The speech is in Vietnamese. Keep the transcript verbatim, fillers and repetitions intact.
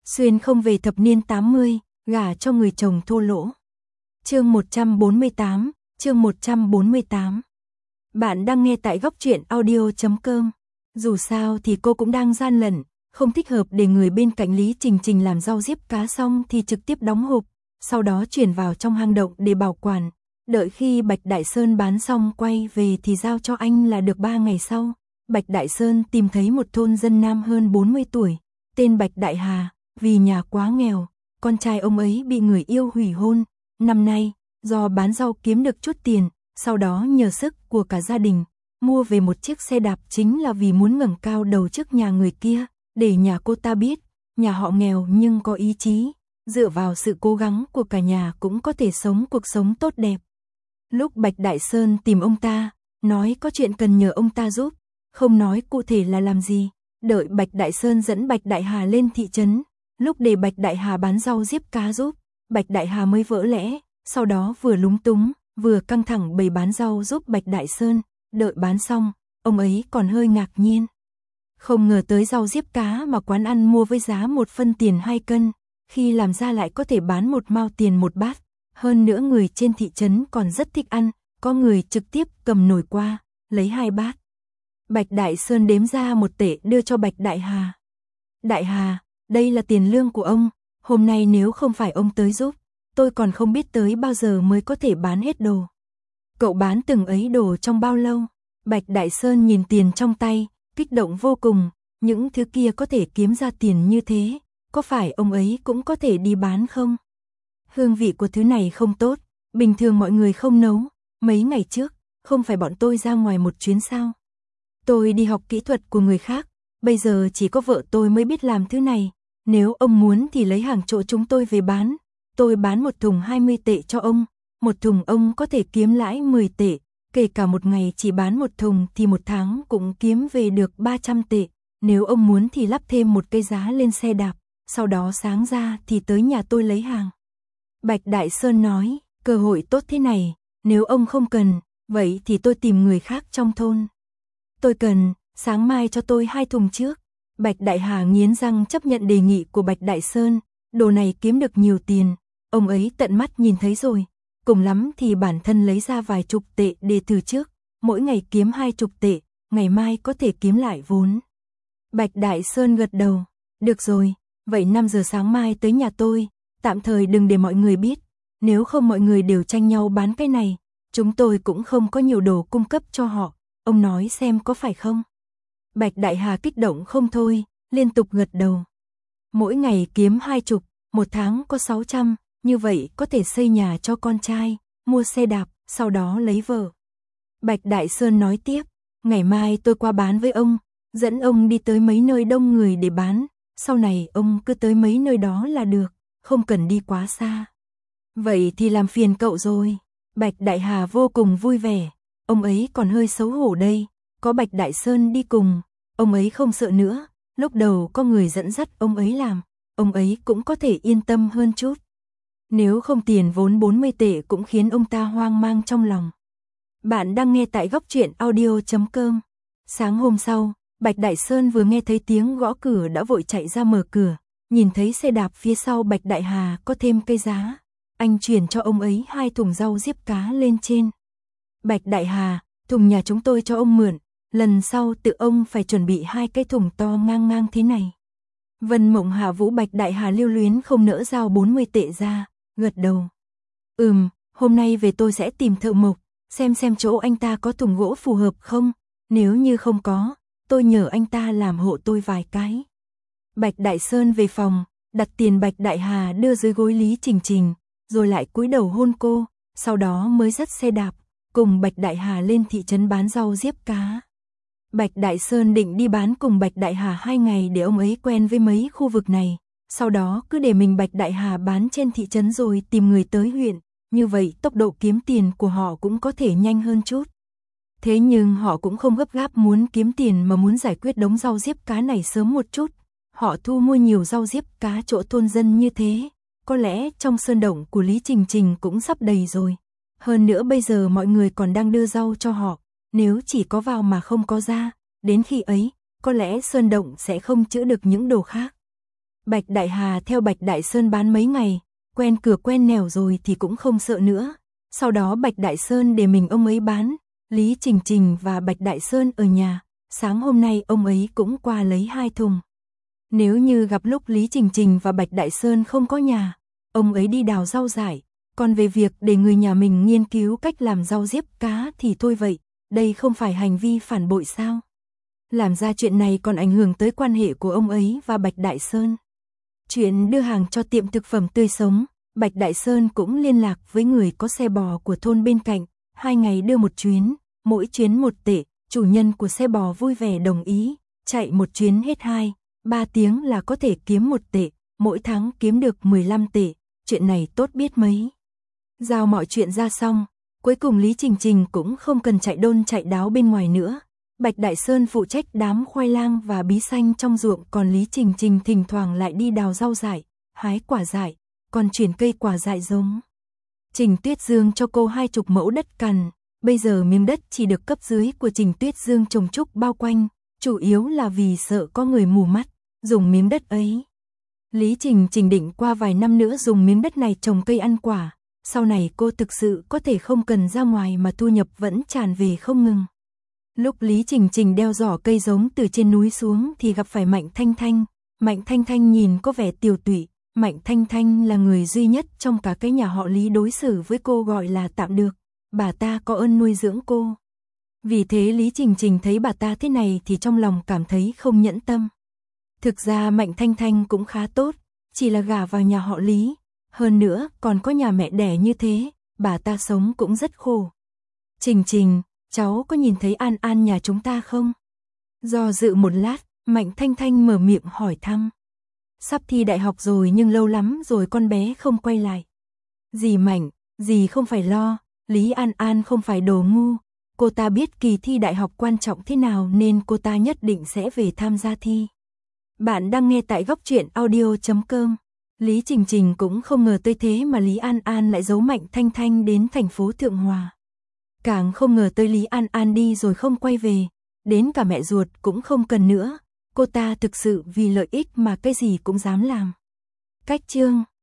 Xuyên không về thập niên tám mươi, gả cho người chồng thô lỗ. Chương một trăm bốn mươi tám, chương một trăm bốn mươi tám. Bạn đang nghe tại góc truyện audio chấm com. Dù sao thì cô cũng đang gian lận, không thích hợp để người bên cạnh Lý Trình Trình làm rau diếp cá xong thì trực tiếp đóng hộp, sau đó chuyển vào trong hang động để bảo quản. Đợi khi Bạch Đại Sơn bán xong quay về thì giao cho anh là được ba ngày sau. Bạch Đại Sơn tìm thấy một thôn dân nam hơn bốn mươi tuổi, tên Bạch Đại Hà, vì nhà quá nghèo, con trai ông ấy bị người yêu hủy hôn. Năm nay, do bán rau kiếm được chút tiền, sau đó nhờ sức của cả gia đình, mua về một chiếc xe đạp chính là vì muốn ngẩng cao đầu trước nhà người kia, để nhà cô ta biết, nhà họ nghèo nhưng có ý chí, dựa vào sự cố gắng của cả nhà cũng có thể sống cuộc sống tốt đẹp. Lúc Bạch Đại Sơn tìm ông ta, nói có chuyện cần nhờ ông ta giúp, không nói cụ thể là làm gì, đợi Bạch Đại Sơn dẫn Bạch Đại Hà lên thị trấn, lúc để Bạch Đại Hà bán rau diếp cá giúp, Bạch Đại Hà mới vỡ lẽ, sau đó vừa lúng túng, vừa căng thẳng bày bán rau giúp Bạch Đại Sơn, đợi bán xong, ông ấy còn hơi ngạc nhiên. Không ngờ tới rau diếp cá mà quán ăn mua với giá một phân tiền hai cân, khi làm ra lại có thể bán một mao tiền một bát. Hơn nữa người trên thị trấn còn rất thích ăn, có người trực tiếp cầm nồi qua, lấy hai bát. Bạch Đại Sơn đếm ra một tệ đưa cho Bạch Đại Hà. Đại Hà, đây là tiền lương của ông, hôm nay nếu không phải ông tới giúp, tôi còn không biết tới bao giờ mới có thể bán hết đồ. Cậu bán từng ấy đồ trong bao lâu? Bạch Đại Sơn nhìn tiền trong tay, kích động vô cùng, những thứ kia có thể kiếm ra tiền như thế, có phải ông ấy cũng có thể đi bán không? Hương vị của thứ này không tốt, bình thường mọi người không nấu, mấy ngày trước, không phải bọn tôi ra ngoài một chuyến sao? Tôi đi học kỹ thuật của người khác, bây giờ chỉ có vợ tôi mới biết làm thứ này, nếu ông muốn thì lấy hàng chỗ chúng tôi về bán, tôi bán một thùng hai mươi tệ cho ông, một thùng ông có thể kiếm lãi mười tệ, kể cả một ngày chỉ bán một thùng thì một tháng cũng kiếm về được ba trăm tệ, nếu ông muốn thì lắp thêm một cây giá lên xe đạp, sau đó sáng ra thì tới nhà tôi lấy hàng. Bạch Đại Sơn nói, cơ hội tốt thế này, nếu ông không cần, vậy thì tôi tìm người khác trong thôn. Tôi cần, sáng mai cho tôi hai thùng trước. Bạch Đại Hà nghiến răng chấp nhận đề nghị của Bạch Đại Sơn, đồ này kiếm được nhiều tiền, ông ấy tận mắt nhìn thấy rồi, cùng lắm thì bản thân lấy ra vài chục tệ để từ trước, mỗi ngày kiếm hai chục tệ, ngày mai có thể kiếm lại vốn. Bạch Đại Sơn gật đầu, được rồi, vậy năm giờ sáng mai tới nhà tôi, tạm thời đừng để mọi người biết, nếu không mọi người đều tranh nhau bán cái này, chúng tôi cũng không có nhiều đồ cung cấp cho họ, ông nói xem có phải không? Bạch Đại Hà kích động không thôi, liên tục gật đầu. Mỗi ngày kiếm hai chục, một tháng có sáu trăm, như vậy có thể xây nhà cho con trai, mua xe đạp, sau đó lấy vợ. Bạch Đại Sơn nói tiếp, ngày mai tôi qua bán với ông, dẫn ông đi tới mấy nơi đông người để bán, sau này ông cứ tới mấy nơi đó là được, không cần đi quá xa. Vậy thì làm phiền cậu rồi. Bạch Đại Hà vô cùng vui vẻ, ông ấy còn hơi xấu hổ đây, có Bạch Đại Sơn đi cùng, ông ấy không sợ nữa, lúc đầu có người dẫn dắt ông ấy làm, ông ấy cũng có thể yên tâm hơn chút. Nếu không tiền vốn bốn mươi tệ cũng khiến ông ta hoang mang trong lòng. Bạn đang nghe tại góc truyện audio chấm com. Sáng hôm sau, Bạch Đại Sơn vừa nghe thấy tiếng gõ cửa đã vội chạy ra mở cửa, nhìn thấy xe đạp phía sau Bạch Đại Hà có thêm cây giá, anh chuyển cho ông ấy hai thùng rau diếp cá lên trên. Bạch Đại Hà, thùng nhà chúng tôi cho ông mượn, lần sau tự ông phải chuẩn bị hai cái thùng to ngang ngang thế này. Vân Mộng Hạ Vũ Bạch Đại Hà lưu luyến không nỡ giao bốn mươi tệ ra, gật đầu. Ừm, hôm nay về tôi sẽ tìm thợ mộc, xem xem chỗ anh ta có thùng gỗ phù hợp không, nếu như không có, tôi nhờ anh ta làm hộ tôi vài cái. Bạch Đại Sơn về phòng, đặt tiền Bạch Đại Hà đưa dưới gối Lý Trình Trình, rồi lại cúi đầu hôn cô, sau đó mới dắt xe đạp, cùng Bạch Đại Hà lên thị trấn bán rau diếp cá. Bạch Đại Sơn định đi bán cùng Bạch Đại Hà hai ngày để ông ấy quen với mấy khu vực này, sau đó cứ để mình Bạch Đại Hà bán trên thị trấn rồi tìm người tới huyện, như vậy tốc độ kiếm tiền của họ cũng có thể nhanh hơn chút. Thế nhưng họ cũng không gấp gáp muốn kiếm tiền mà muốn giải quyết đống rau diếp cá này sớm một chút, họ thu mua nhiều rau diếp cá chỗ thôn dân như thế, có lẽ trong sơn động của Lý Trình Trình cũng sắp đầy rồi. Hơn nữa bây giờ mọi người còn đang đưa rau cho họ, nếu chỉ có vào mà không có ra, đến khi ấy, có lẽ sơn động sẽ không chứa được những đồ khác. Bạch Đại Hà theo Bạch Đại Sơn bán mấy ngày, quen cửa quen nẻo rồi thì cũng không sợ nữa. Sau đó Bạch Đại Sơn để mình ông ấy bán, Lý Trình Trình và Bạch Đại Sơn ở nhà, sáng hôm nay ông ấy cũng qua lấy hai thùng. Nếu như gặp lúc Lý Trình Trình và Bạch Đại Sơn không có nhà, ông ấy đi đào rau dại, còn về việc để người nhà mình nghiên cứu cách làm rau diếp cá thì thôi vậy, đây không phải hành vi phản bội sao? Làm ra chuyện này còn ảnh hưởng tới quan hệ của ông ấy và Bạch Đại Sơn. Chuyện đưa hàng cho tiệm thực phẩm tươi sống, Bạch Đại Sơn cũng liên lạc với người có xe bò của thôn bên cạnh, hai ngày đưa một chuyến, mỗi chuyến một tệ, chủ nhân của xe bò vui vẻ đồng ý, chạy một chuyến hết hai, ba tiếng là có thể kiếm một tệ, mỗi tháng kiếm được mười lăm tệ, chuyện này tốt biết mấy. Giao mọi chuyện ra xong, cuối cùng Lý Trình Trình cũng không cần chạy đôn chạy đáo bên ngoài nữa. Bạch Đại Sơn phụ trách đám khoai lang và bí xanh trong ruộng, còn Lý Trình Trình thỉnh thoảng lại đi đào rau dại, hái quả dại, còn chuyển cây quả dại giống. Trình Tuyết Dương cho cô hai chục mẫu đất cằn, bây giờ miếng đất chỉ được cấp dưới của Trình Tuyết Dương trồng trúc bao quanh, chủ yếu là vì sợ có người mù mắt, dùng miếng đất ấy. Lý Trình Trình định qua vài năm nữa dùng miếng đất này trồng cây ăn quả, sau này cô thực sự có thể không cần ra ngoài mà thu nhập vẫn tràn về không ngừng. Lúc Lý Trình Trình đeo giỏ cây giống từ trên núi xuống thì gặp phải Mạnh Thanh Thanh. Mạnh Thanh Thanh nhìn có vẻ tiều tụy, Mạnh Thanh Thanh là người duy nhất trong cả cái nhà họ Lý đối xử với cô gọi là tạm được, bà ta có ơn nuôi dưỡng cô. Vì thế Lý Trình Trình thấy bà ta thế này thì trong lòng cảm thấy không nhẫn tâm. Thực ra Mạnh Thanh Thanh cũng khá tốt, chỉ là gả vào nhà họ Lý, hơn nữa còn có nhà mẹ đẻ như thế, bà ta sống cũng rất khổ. Trình Trình, cháu có nhìn thấy An An nhà chúng ta không? Do dự một lát, Mạnh Thanh Thanh mở miệng hỏi thăm. Sắp thi đại học rồi nhưng lâu lắm rồi con bé không quay lại. Dì Mạnh, dì không phải lo, Lý An An không phải đồ ngu, cô ta biết kỳ thi đại học quan trọng thế nào nên cô ta nhất định sẽ về tham gia thi. Bạn đang nghe tại góc truyện audio chấm com. Lý Trình Trình cũng không ngờ tới thế mà Lý An An lại giấu Mạnh Thanh Thanh đến thành phố Thượng Hòa. Càng không ngờ tới Lý An An đi rồi không quay về, đến cả mẹ ruột cũng không cần nữa, cô ta thực sự vì lợi ích mà cái gì cũng dám làm. Cách chương